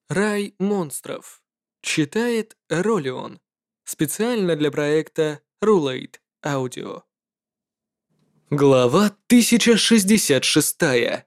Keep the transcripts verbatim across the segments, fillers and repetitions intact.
Рай монстров. Читает Ролион. Специально для проекта Rulate Audio. Глава тысяча шестьдесят шесть.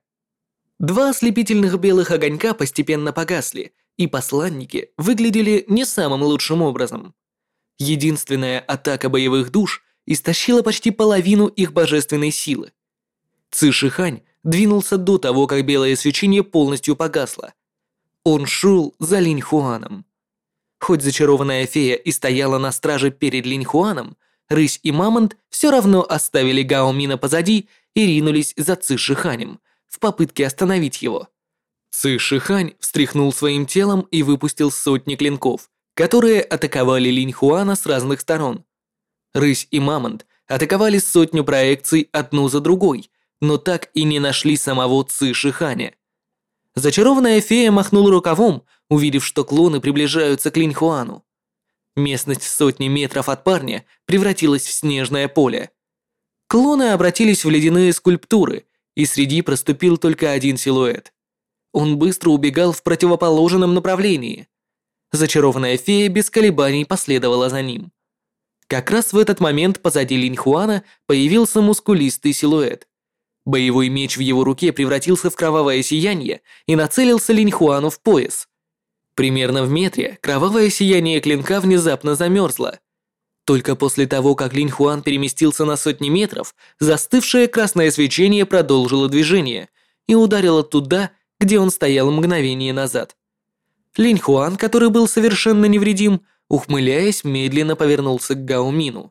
Два ослепительных белых огонька постепенно погасли, и посланники выглядели не самым лучшим образом. Единственная атака боевых душ истощила почти половину их божественной силы. Ци Шихань двинулся до того, как белое свечение полностью погасло. Он шел за Линь Хуаном. Хоть зачарованная фея и стояла на страже перед Линь Хуаном, рысь и мамонт все равно оставили Гао Мина позади и ринулись за Ци Шиханем в попытке остановить его. Ци Шихань встряхнул своим телом и выпустил сотни клинков, которые атаковали Линь Хуана с разных сторон. Рысь и мамонт атаковали сотню проекций одну за другой, но так и не нашли самого Ци Шиханя. Зачарованная фея махнула рукавом, увидев, что клоны приближаются к Линь Хуану. Местность в сотни метров от парня превратилась в снежное поле. Клоны обратились в ледяные скульптуры, и среди проступил только один силуэт. Он быстро убегал в противоположном направлении. Зачарованная фея без колебаний последовала за ним. Как раз в этот момент позади Линь Хуана появился мускулистый силуэт. Боевой меч в его руке превратился в кровавое сияние и нацелился Линь Хуану в пояс. Примерно в метре кровавое сияние клинка внезапно замерзло. Только после того, как Линь Хуан переместился на сотни метров, застывшее красное свечение продолжило движение и ударило туда, где он стоял мгновение назад. Линь Хуан, который был совершенно невредим, ухмыляясь, медленно повернулся к Гао Мину.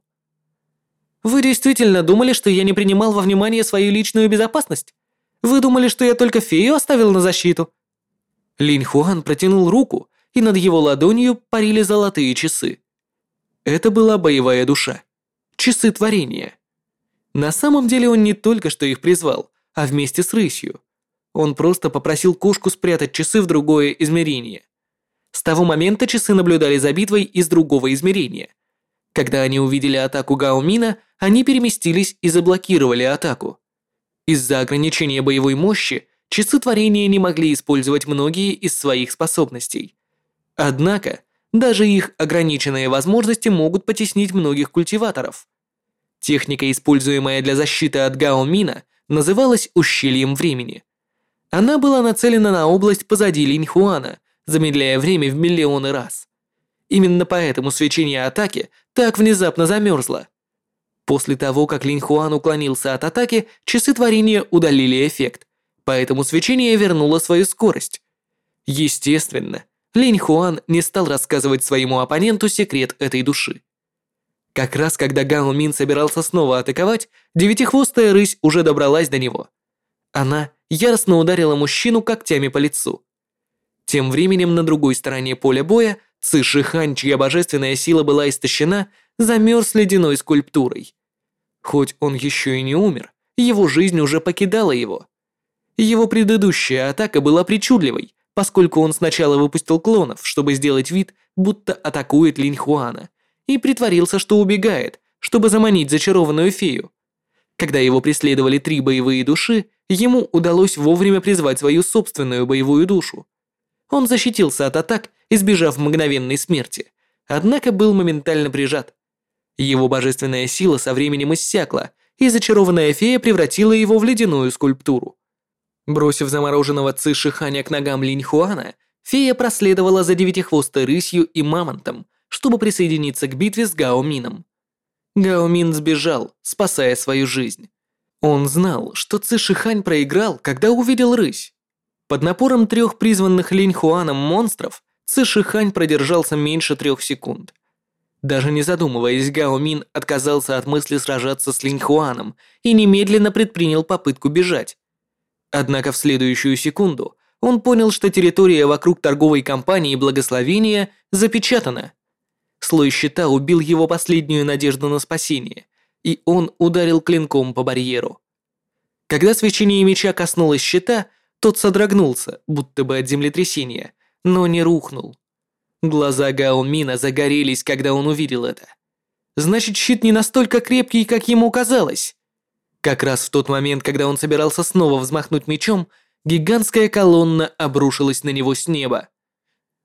«Вы действительно думали, что я не принимал во внимание свою личную безопасность? Вы думали, что я только фею оставил на защиту?» Линь Хуан протянул руку, и над его ладонью парили золотые часы. Это была боевая душа. Часы творения. На самом деле он не только что их призвал, а вместе с рысью. Он просто попросил кошку спрятать часы в другое измерение. С того момента часы наблюдали за битвой из другого измерения. Когда они увидели атаку Гао Мина, они переместились и заблокировали атаку. Из-за ограничения боевой мощи часы творения не могли использовать многие из своих способностей. Однако, даже их ограниченные возможности могут потеснить многих культиваторов. Техника, используемая для защиты от Гао Мина, называлась ущельем времени. Она была нацелена на область позади Линь Хуана, замедляя время в миллионы раз. Именно поэтому свечение атаки так внезапно замерзло. После того, как Линь Хуан уклонился от атаки, часы творения удалили эффект, поэтому свечение вернуло свою скорость. Естественно, Линь Хуан не стал рассказывать своему оппоненту секрет этой души. Как раз когда Гао Мин собирался снова атаковать, девятихвостая рысь уже добралась до него. Она яростно ударила мужчину когтями по лицу. Тем временем на другой стороне поля боя Ци Шихань, чья божественная сила была истощена, замерз ледяной скульптурой. Хоть он еще и не умер, его жизнь уже покидала его. Его предыдущая атака была причудливой, поскольку он сначала выпустил клонов, чтобы сделать вид, будто атакует Линь Хуана, и притворился, что убегает, чтобы заманить зачарованную фею. Когда его преследовали три боевые души, ему удалось вовремя призвать свою собственную боевую душу. Он защитился от атак, избежав мгновенной смерти, однако был моментально прижат. Его божественная сила со временем иссякла, и зачарованная фея превратила его в ледяную скульптуру. Бросив замороженного Ци Шиханя к ногам Линь Хуана, фея проследовала за девятихвостой рысью и мамонтом, чтобы присоединиться к битве с Гао Мином. Гао Мин сбежал, спасая свою жизнь. Он знал, что Ци Шихань проиграл, когда увидел рысь. Под напором трех призванных Линь Хуаном монстров Ци Шихань продержался меньше трех секунд. Даже не задумываясь, Гао Мин отказался от мысли сражаться с Линь Хуаном и немедленно предпринял попытку бежать. Однако в следующую секунду он понял, что территория вокруг торговой компании Благословения запечатана. Слой щита убил его последнюю надежду на спасение, и он ударил клинком по барьеру. Когда свечение меча коснулось щита, тот содрогнулся, будто бы от землетрясения, но не рухнул. Глаза Гао Мина загорелись, когда он увидел это. Значит, щит не настолько крепкий, как ему казалось. Как раз в тот момент, когда он собирался снова взмахнуть мечом, гигантская колонна обрушилась на него с неба.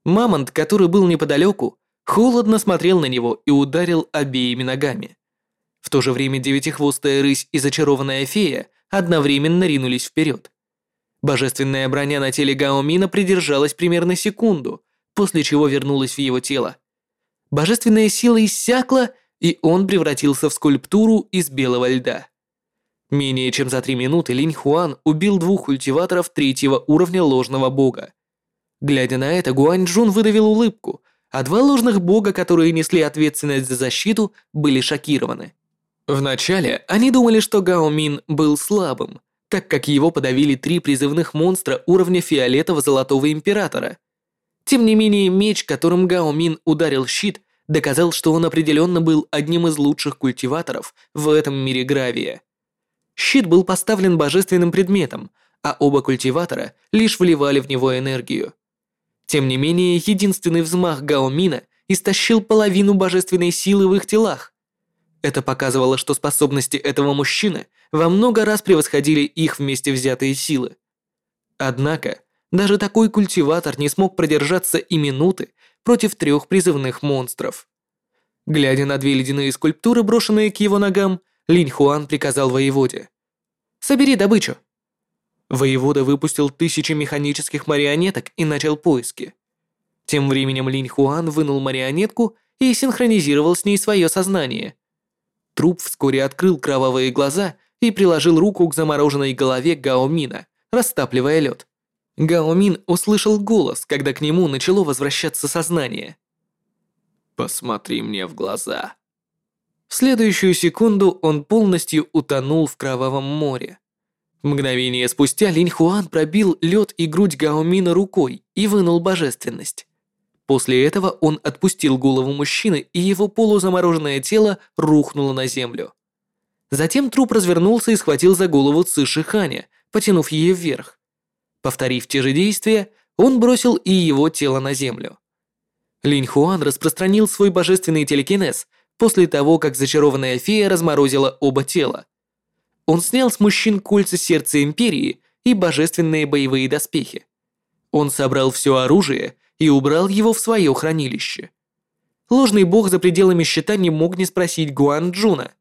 Мамонт, который был неподалеку, холодно смотрел на него и ударил обеими ногами. В то же время девятихвостая рысь и зачарованная фея одновременно ринулись вперед. Божественная броня на теле Гао Мина придержалась примерно секунду, после чего вернулась в его тело. Божественная сила иссякла, и он превратился в скульптуру из белого льда. Менее чем за три минуты Линь Хуан убил двух культиваторов третьего уровня ложного бога. Глядя на это, Гуань Джун выдавил улыбку, а два ложных бога, которые несли ответственность за защиту, были шокированы. Вначале они думали, что Гао Мин был слабым, так как его подавили три призывных монстра уровня фиолетово-золотого императора. Тем не менее, меч, которым Гао Мин ударил щит, доказал, что он определенно был одним из лучших культиваторов в этом мире гравия. Щит был поставлен божественным предметом, а оба культиватора лишь вливали в него энергию. Тем не менее, единственный взмах Гао Мина истощил половину божественной силы в их телах. Это показывало, что способности этого мужчины во много раз превосходили их вместе взятые силы. Однако, даже такой культиватор не смог продержаться и минуты против трех призывных монстров. Глядя на две ледяные скульптуры, брошенные к его ногам, Линь Хуан приказал воеводе: «Собери добычу». Воевода выпустил тысячи механических марионеток и начал поиски. Тем временем Линь Хуан вынул марионетку и синхронизировал с ней свое сознание. Труп вскоре открыл кровавые глаза и приложил руку к замороженной голове Гао Мина, растапливая лед. Гао Мин услышал голос, когда к нему начало возвращаться сознание. «Посмотри мне в глаза». В следующую секунду он полностью утонул в кровавом море. Мгновение спустя Линь Хуан пробил лед и грудь Гао Мина рукой и вынул божественность. После этого он отпустил голову мужчины, и его полузамороженное тело рухнуло на землю. Затем труп развернулся и схватил за голову Ци Шиханя, потянув ее вверх. Повторив те же действия, он бросил и его тело на землю. Линь Хуан распространил свой божественный телекинез после того, как зачарованная фея разморозила оба тела. Он снял с мужчин кольца сердца Империи и божественные боевые доспехи. Он собрал все оружие и убрал его в свое хранилище. Ложный бог за пределами щита не мог не спросить Гуань Джуна: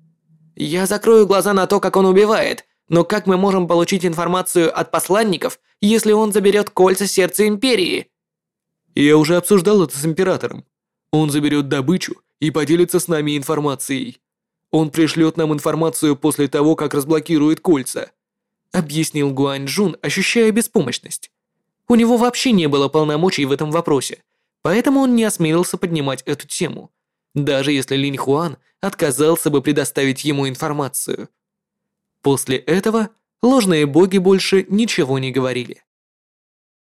«Я закрою глаза на то, как он убивает, но как мы можем получить информацию от посланников, если он заберет кольца сердца Империи?» «Я уже обсуждал это с Императором. Он заберет добычу и поделится с нами информацией. Он пришлет нам информацию после того, как разблокирует кольца», объяснил Гуань Джун, ощущая беспомощность. У него вообще не было полномочий в этом вопросе, поэтому он не осмелился поднимать эту тему, даже если Линь Хуан отказался бы предоставить ему информацию. После этого ложные боги больше ничего не говорили.